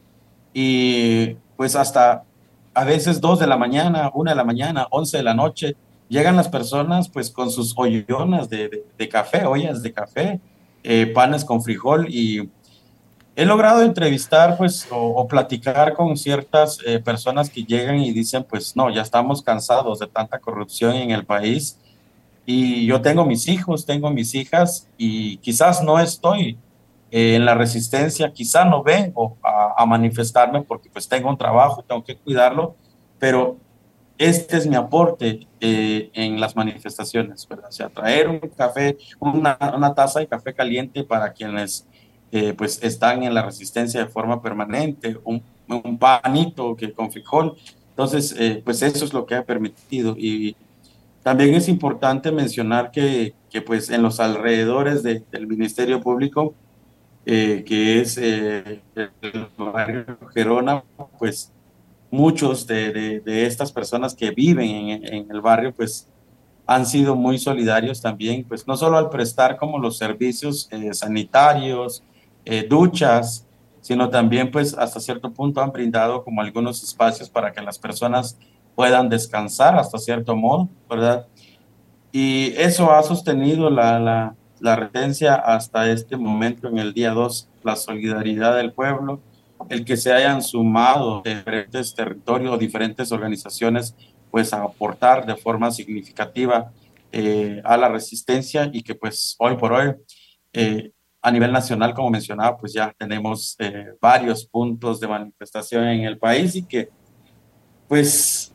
y pues hasta a veces 2 de la mañana, 1 de la mañana, 11 de la noche, llegan las personas pues con sus ollonas de café, ollas de café, panes con frijol, y he logrado entrevistar pues o platicar con ciertas personas que llegan y dicen pues no, ya estamos cansados de tanta corrupción en el país y yo tengo mis hijos, tengo mis hijas y quizás no estoy en la resistencia, quizás no vengo a manifestarme porque pues tengo un trabajo, tengo que cuidarlo, pero este es mi aporte en las manifestaciones, ¿verdad? O sea, traer un café, una taza de café caliente para quienes pues están en la resistencia de forma permanente, un panito con frijol. Entonces, pues eso es lo que ha permitido. Y también es importante mencionar que pues en los alrededores del Ministerio Público, que es el barrio Gerona, pues muchos de estas personas que viven en el barrio, pues han sido muy solidarios también, pues no solo al prestar como los servicios sanitarios, duchas, sino también pues hasta cierto punto han brindado como algunos espacios para que las personas puedan descansar hasta cierto modo, ¿verdad? Y eso ha sostenido la resistencia hasta este momento, en el día 2, la solidaridad del pueblo, el que se hayan sumado diferentes territorios, diferentes organizaciones, pues a aportar de forma significativa a la resistencia, y que pues hoy por hoy a nivel nacional, como mencionaba, pues ya tenemos varios puntos de manifestación en el país, y que pues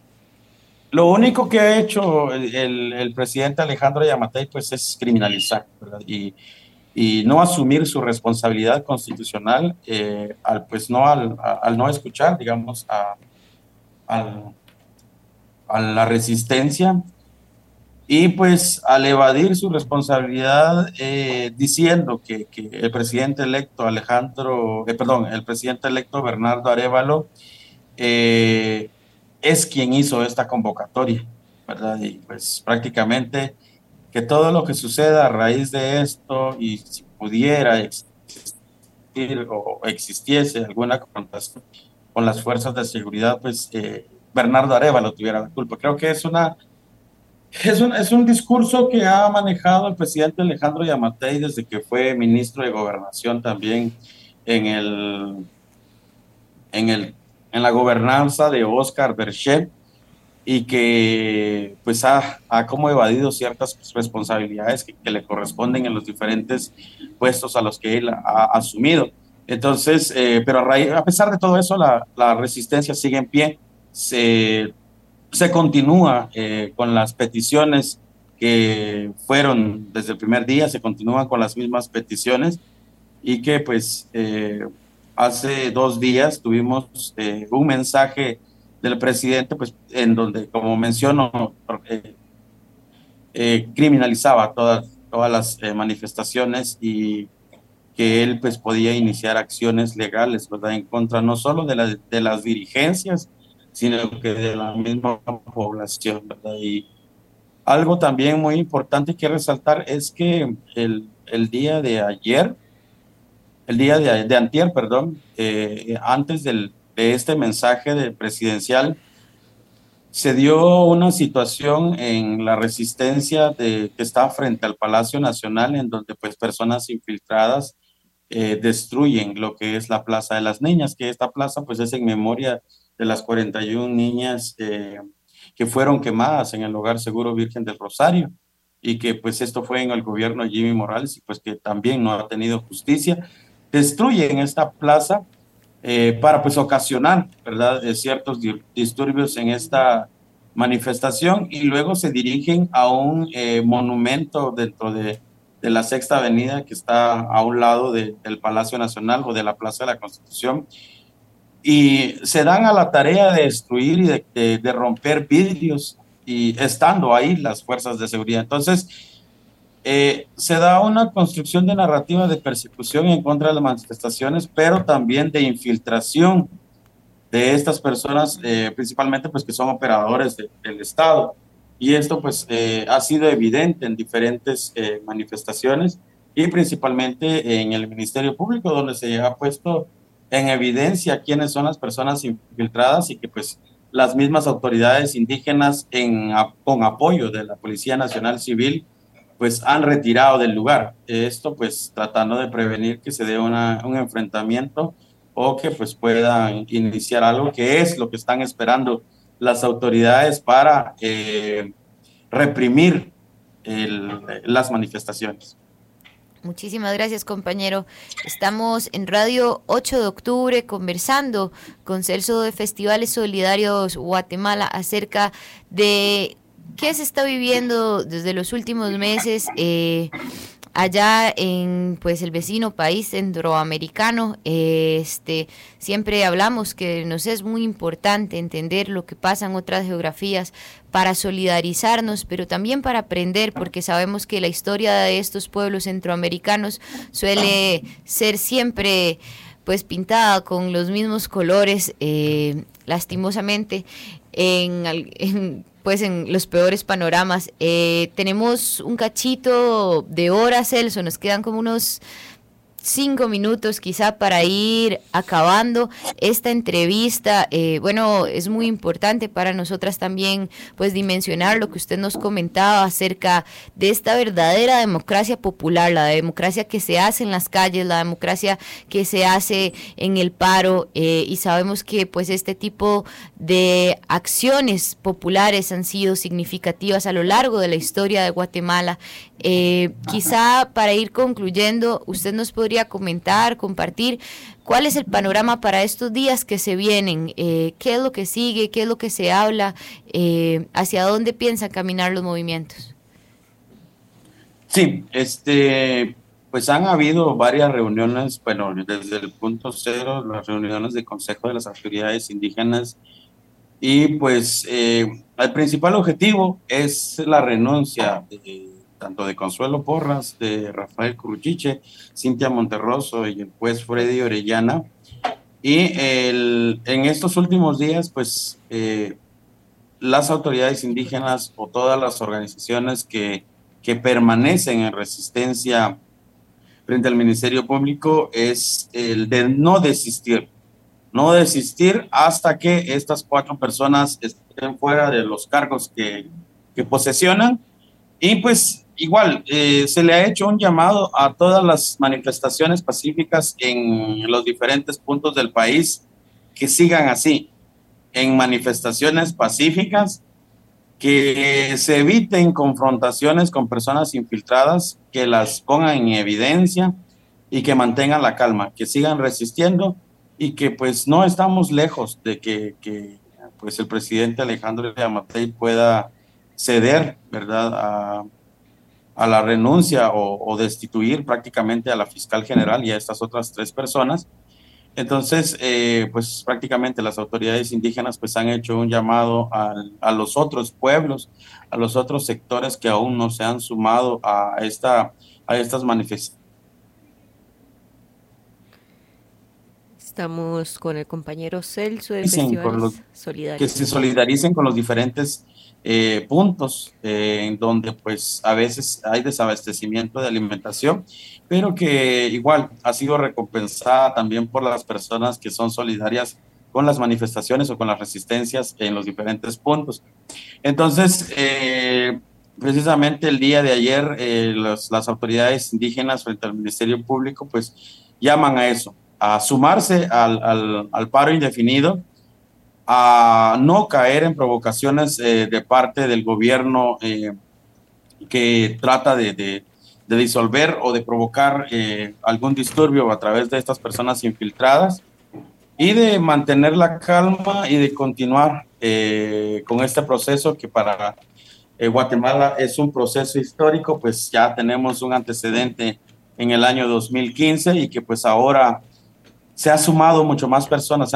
lo único que ha hecho el presidente Alejandro Yamatei pues es criminalizar, ¿verdad? Y no asumir su responsabilidad constitucional al no escuchar, digamos, a la resistencia, y pues al evadir su responsabilidad diciendo que el presidente electo el presidente electo Bernardo Arévalo es quien hizo esta convocatoria, ¿verdad? Y pues prácticamente que todo lo que suceda a raíz de esto, y si pudiera existir o existiese alguna confrontación con las fuerzas de seguridad, pues Bernardo Arévalo tuviera la culpa. Creo que es un discurso que ha manejado el presidente Alejandro Yamatei desde que fue ministro de Gobernación también en la gobernanza de Oscar Berchet, y que pues ha como evadido ciertas responsabilidades que le corresponden en los diferentes puestos a los que él ha asumido. Entonces, pero a pesar de todo eso, la resistencia sigue en pie, se continúa con las peticiones que fueron desde el primer día, se continúan con las mismas peticiones, y que pues hace 2 días tuvimos un mensaje del presidente, pues en donde, como menciono, criminalizaba todas las manifestaciones, y que él pues podía iniciar acciones legales, ¿verdad?, en contra no solo de las dirigencias, sino que de la misma población, ¿verdad? Y algo también muy importante que resaltar es que el día de antier, perdón, antes de este mensaje presidencial, se dio una situación en la resistencia que está frente al Palacio Nacional, en donde pues personas infiltradas destruyen lo que es la Plaza de las Niñas, que esta plaza pues es en memoria de las 41 niñas que fueron quemadas en el Hogar Seguro Virgen del Rosario, y que pues esto fue en el gobierno de Jimmy Morales, y pues que también no ha tenido justicia. Destruyen esta plaza para pues ocasionar, ¿verdad?, ciertos disturbios en esta manifestación, y luego se dirigen a un monumento dentro de la Sexta Avenida, que está a un lado del Palacio Nacional o de la Plaza de la Constitución, y se dan a la tarea de destruir y de romper vidrios, y estando ahí las fuerzas de seguridad. Entonces, se da una construcción de narrativa de persecución en contra de las manifestaciones, pero también de infiltración de estas personas, principalmente pues que son operadores del Estado. Y esto pues ha sido evidente en diferentes manifestaciones y principalmente en el Ministerio Público, donde se ha puesto en evidencia quiénes son las personas infiltradas y que pues las mismas autoridades indígenas con apoyo de la Policía Nacional Civil pues han retirado del lugar. Esto pues tratando de prevenir que se dé un enfrentamiento o que pues puedan iniciar algo, que es lo que están esperando las autoridades para reprimir las manifestaciones. Muchísimas gracias, compañero. Estamos en Radio 8 de Octubre conversando con Celso de Festivales Solidarios Guatemala acerca de qué se está viviendo desde los últimos meses allá en pues el vecino país centroamericano. Siempre hablamos que nos es muy importante entender lo que pasa en otras geografías para solidarizarnos, pero también para aprender, porque sabemos que la historia de estos pueblos centroamericanos suele ser siempre pues pintada con los mismos colores, lastimosamente en los peores panoramas. Tenemos un cachito de hora, Celso, nos quedan como unos 5 minutos quizá para ir acabando esta entrevista. Bueno, es muy importante para nosotras también pues dimensionar lo que usted nos comentaba acerca de esta verdadera democracia popular, la democracia que se hace en las calles, la democracia que se hace en el paro, y sabemos que pues este tipo de acciones populares han sido significativas a lo largo de la historia de Guatemala. Quizá para ir concluyendo, usted nos podría comentar, compartir cuál es el panorama para estos días que se vienen, qué es lo que sigue, qué es lo que se habla, hacia dónde piensan caminar los movimientos. Sí, pues han habido varias reuniones, bueno, desde el punto cero, las reuniones de Consejo de las Autoridades Indígenas, y pues el principal objetivo es la renuncia tanto de Consuelo Porras, de Rafael Curruchiche, Cintia Monterroso y el juez Freddy Orellana. Y en estos últimos días, pues las autoridades indígenas o todas las organizaciones que permanecen en resistencia frente al Ministerio Público es el de no desistir hasta que estas 4 personas estén fuera de los cargos que posesionan. Y pues igual, se le ha hecho un llamado a todas las manifestaciones pacíficas en los diferentes puntos del país que sigan así, en manifestaciones pacíficas, que se eviten confrontaciones con personas infiltradas, que las pongan en evidencia y que mantengan la calma, que sigan resistiendo y que pues no estamos lejos de que pues el presidente Alejandro Yamatei pueda ceder, ¿verdad?, a la renuncia o destituir prácticamente a la fiscal general y a estas otras 3 personas. Entonces, pues prácticamente las autoridades indígenas pues han hecho un llamado a los otros pueblos, a los otros sectores que aún no se han sumado a estas manifestaciones. Estamos con el compañero Celso de Festivales Solidarios. Que se solidaricen con los diferentes puntos en donde pues a veces hay desabastecimiento de alimentación, pero que igual ha sido recompensada también por las personas que son solidarias con las manifestaciones o con las resistencias en los diferentes puntos. Entonces, precisamente el día de ayer las autoridades indígenas frente al Ministerio Público pues llaman a eso, a sumarse al paro indefinido, a no caer en provocaciones de parte del gobierno que trata de disolver o de provocar algún disturbio a través de estas personas infiltradas, y de mantener la calma y de continuar con este proceso que para Guatemala es un proceso histórico. Pues ya tenemos un antecedente en el año 2015 y que pues ahora se han sumado mucho más personas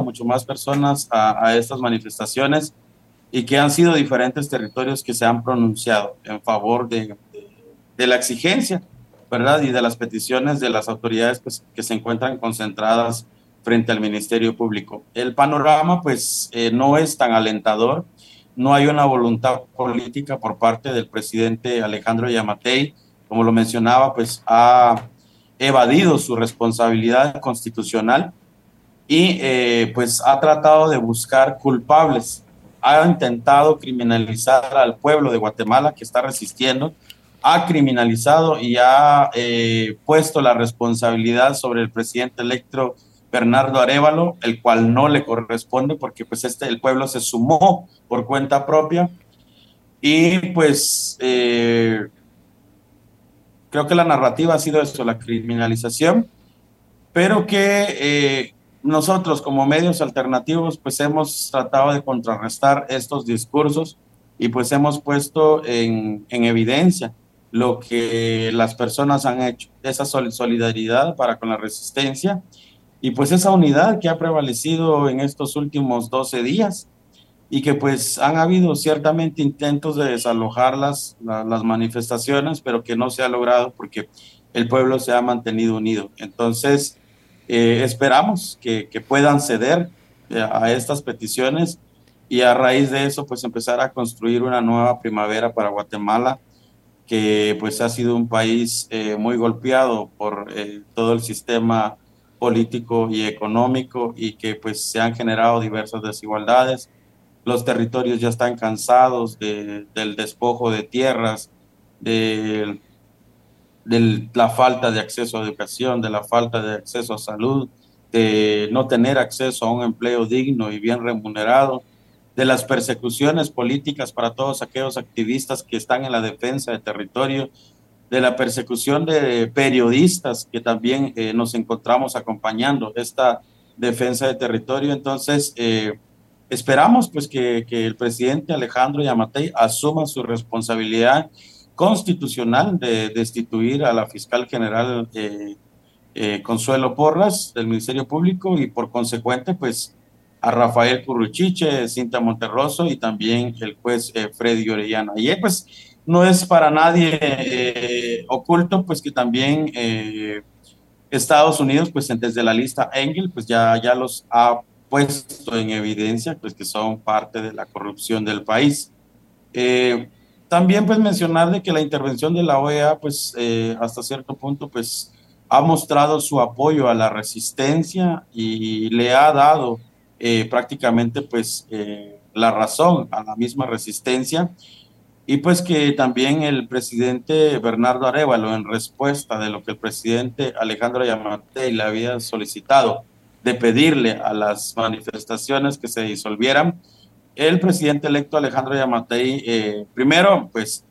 a estas manifestaciones y que han sido diferentes territorios que se han pronunciado en favor de la exigencia, ¿verdad? Y de las peticiones de las autoridades pues, que se encuentran concentradas frente al Ministerio Público. El panorama pues no es tan alentador, no hay una voluntad política por parte del presidente Alejandro Yamatei, como lo mencionaba, pues ha evadido su responsabilidad constitucional y pues ha tratado de buscar culpables, ha intentado criminalizar al pueblo de Guatemala que está resistiendo, ha criminalizado y ha puesto la responsabilidad sobre el presidente electo Bernardo Arévalo, el cual no le corresponde porque pues el pueblo se sumó por cuenta propia y pues creo que la narrativa ha sido eso, la criminalización, pero que nosotros como medios alternativos pues hemos tratado de contrarrestar estos discursos y pues hemos puesto en evidencia lo que las personas han hecho, esa solidaridad para con la resistencia y pues esa unidad que ha prevalecido en estos últimos 12 días y que pues han habido ciertamente intentos de desalojar las manifestaciones, pero que no se ha logrado porque el pueblo se ha mantenido unido. Entonces, esperamos que puedan ceder a estas peticiones y a raíz de eso pues empezar a construir una nueva primavera para Guatemala, que pues ha sido un país muy golpeado por todo el sistema político y económico y que pues se han generado diversas desigualdades. Los territorios ya están cansados del despojo de tierras, de la falta de acceso a educación, de la falta de acceso a salud, de no tener acceso a un empleo digno y bien remunerado, de las persecuciones políticas para todos aquellos activistas que están en la defensa del territorio, de la persecución de periodistas que también nos encontramos acompañando esta defensa de territorio. Entonces, esperamos pues que el presidente Alejandro Yamatei asuma su responsabilidad constitucional de destituir a la fiscal general Consuelo Porras del Ministerio Público y por consecuente pues a Rafael Curruchiche, Cinta Monterroso y también el juez Freddy Orellana. Y pues no es para nadie oculto pues que también Estados Unidos pues desde la lista Engel pues ya los ha puesto en evidencia pues que son parte de la corrupción del país. También pues mencionar de que la intervención de la OEA pues hasta cierto punto pues ha mostrado su apoyo a la resistencia y le ha dado prácticamente pues la razón a la misma resistencia y pues que también el presidente Bernardo Arévalo en respuesta de lo que el presidente Alejandro Yamatei le había solicitado de pedirle a las manifestaciones que se disolvieran, el presidente electo Alejandro Yamatei primero pues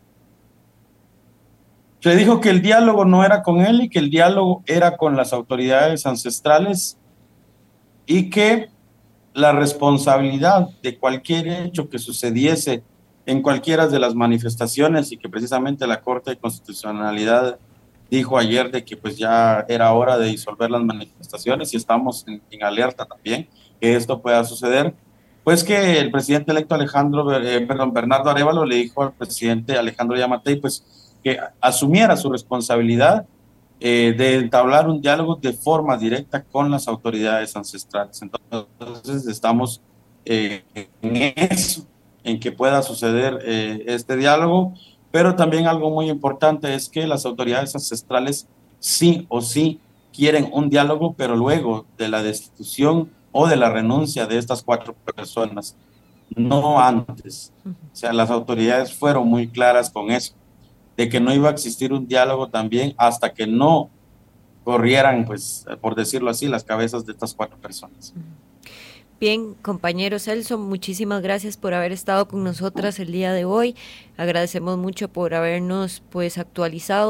le dijo que el diálogo no era con él y que el diálogo era con las autoridades ancestrales y que la responsabilidad de cualquier hecho que sucediese en cualquiera de las manifestaciones y que precisamente la Corte de Constitucionalidad dijo ayer de que pues ya era hora de disolver las manifestaciones y estamos en alerta también que esto pueda suceder, pues que el presidente electo Bernardo Arévalo le dijo al presidente Alejandro Yamatei pues que asumiera su responsabilidad de entablar un diálogo de forma directa con las autoridades ancestrales. Entonces estamos en eso, en que pueda suceder este diálogo, pero también algo muy importante es que las autoridades ancestrales sí o sí quieren un diálogo, pero luego de la destitución o de la renuncia de estas 4 personas, no antes. O sea, las autoridades fueron muy claras con eso, de que no iba a existir un diálogo también hasta que no corrieran, pues, por decirlo así, las cabezas de estas 4 personas. Bien, compañero Celso, muchísimas gracias por haber estado con nosotras el día de hoy. Agradecemos mucho por habernos pues actualizado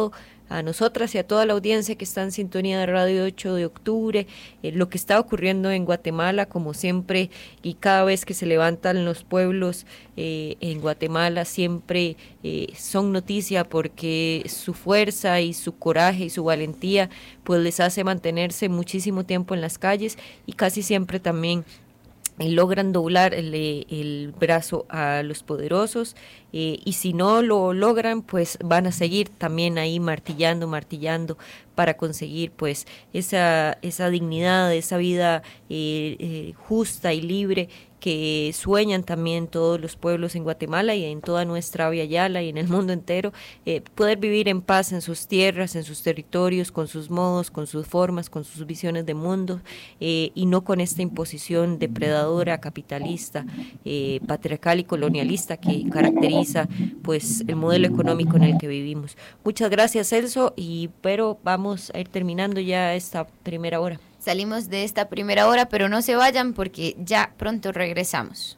a nosotras y a toda la audiencia que está en sintonía de Radio 8 de Octubre, lo que está ocurriendo en Guatemala, como siempre, y cada vez que se levantan los pueblos en Guatemala, siempre son noticia porque su fuerza y su coraje y su valentía pues les hace mantenerse muchísimo tiempo en las calles y casi siempre también logran doblar el brazo a los poderosos, y si no lo logran, pues van a seguir también ahí martillando para conseguir pues esa dignidad, esa vida justa y libre que sueñan también todos los pueblos en Guatemala y en toda nuestra Via Yala y en el mundo entero, poder vivir en paz en sus tierras, en sus territorios, con sus modos, con sus formas, con sus visiones de mundo, y no con esta imposición depredadora, capitalista, patriarcal y colonialista que caracteriza pues el modelo económico en el que vivimos. Muchas gracias, Celso, pero vamos a ir terminando ya esta primera hora. Salimos de esta primera hora, pero no se vayan porque ya pronto regresamos.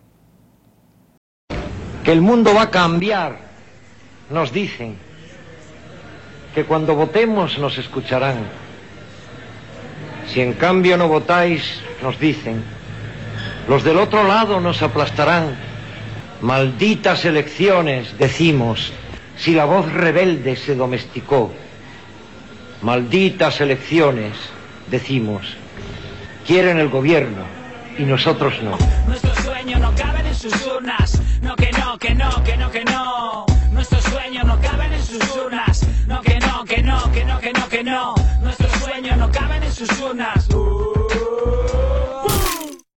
Que el mundo va a cambiar, nos dicen. Que cuando votemos nos escucharán. Si en cambio no votáis, nos dicen, los del otro lado nos aplastarán. Malditas elecciones, decimos, si la voz rebelde se domesticó. Malditas elecciones, decimos, quieren el gobierno y nosotros no. Nuestros sueños no caben en sus urnas, no que no, que no, que no, que no. Nuestros sueños no caben en sus urnas, no que no, que no, que no, que no, que no. Nuestros sueños no caben en sus urnas.